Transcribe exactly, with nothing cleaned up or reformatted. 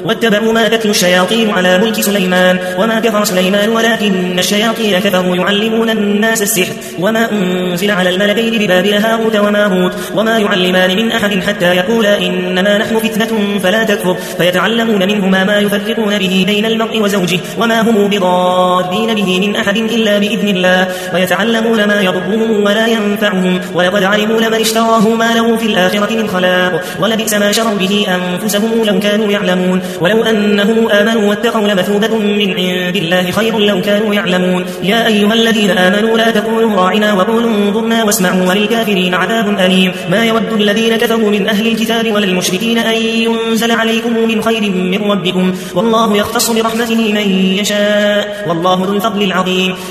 واتبعوا ما تتلو الشياطين على ملك سليمان وما كفر سليمان ولكن الشياطين كفروا يعلمون الناس السحر وما أنزل على الملكين ببابل هاروت وماروت وما يعلمان من أحد حتى يقولا إنما نحن فتنة فلا تكفر فيتعلمون منهما ما يفرقون به بين المرء وزوجه وما هم بضارين به من أحد إلا بإذن الله ويتعلمون ما يضرهم ولا ينفعهم ولقد علموا لمن اشتراه ما له في الآخرة من خلاق ولبئس ما شروا به أنفسهم لو كانوا يعلمون ولو أنهم آمنوا واتقوا لمثوبة من عند الله خير لو كانوا يعلمون يا أيها الذين آمنوا لا تقولوا راعنا وقولوا انظرنا واسمعوا وللكافرين عذاب أليم ما يود الذين كفروا من أهل الكتاب ولا المشركين أن ينزل عليكم من خير من ربكم والله يختص برحمته من يشاء والله ذو الفضل العظيم